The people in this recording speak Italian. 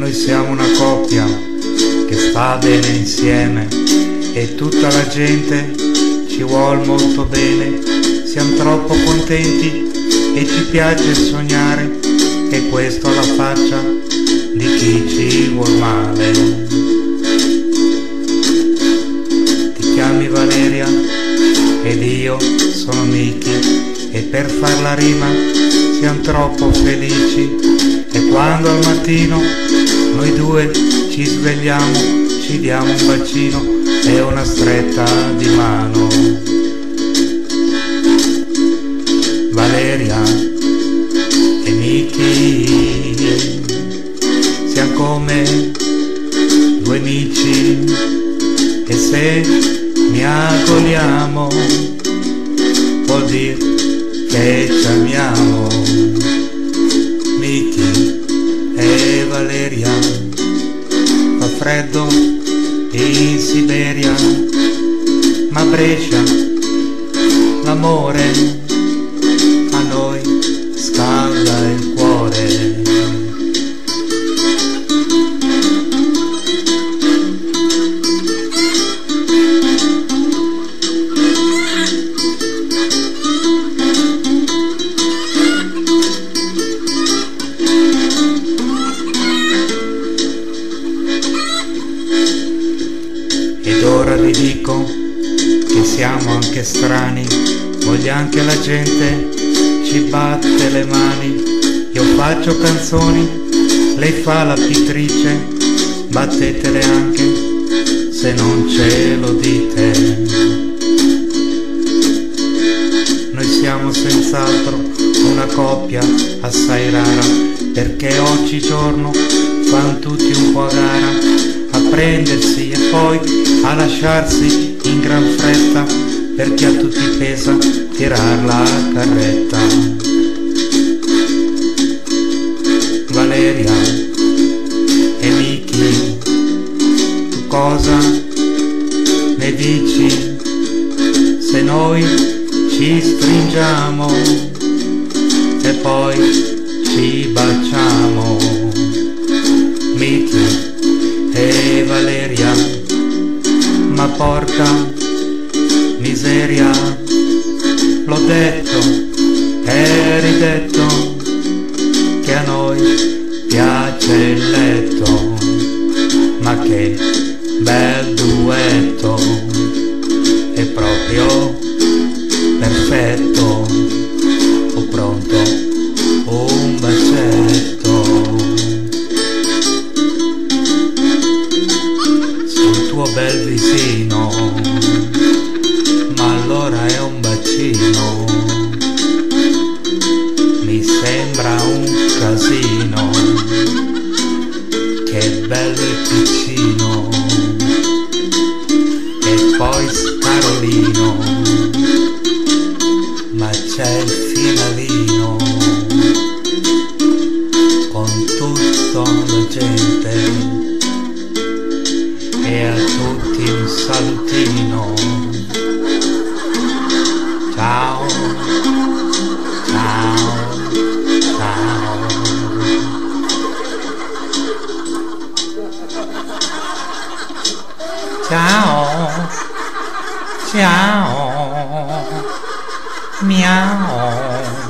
Noi siamo una coppia che sta bene insieme e tutta la gente ci vuol molto bene. Siamo troppo contenti e ci piace sognare, e questo alla faccia di chi ci vuol male. Ti chiami Valeria ed io sono Miki, e per far la rima siamo troppo felici. E quando al mattino noi due ci svegliamo, ci diamo un bacino e una stretta di mano. Valeria e Miki, siamo come due amici, e se miagoliamo vuol dire che ci amiamo. Miki e Valeria, fa freddo in Siberia, ma a Brescia l'amore a noi scalda il cuore. Ed ora vi dico che siamo anche strani, voglia anche la gente ci batte le mani. Io faccio canzoni, lei fa la pittrice, battetele anche se non ce lo dite. Noi siamo senz'altro una coppia assai rara, perché oggigiorno fan tutti un po' a gara a prendersi e poi a lasciarsi in gran fretta, perché a tutti pesa tirar la carretta. Valeria e Miki, tu cosa ne dici se noi ci stringiamo e poi ci baciamo? Miki e Valeria, ma porca miseria, l'ho detto e ridetto che a noi piace il letto, ma che bel duetto, è proprio perfetto. Ho pronto un bacetto sul tuo bel visino, ma allora è un bacino, mi sembra un casino, che bello e piccino, e poi Carolino, ma c'è il finalino, con tutta la gente, e a tutti un salutino. Ciao, ciao, ciao. Ciao, ciao, miau.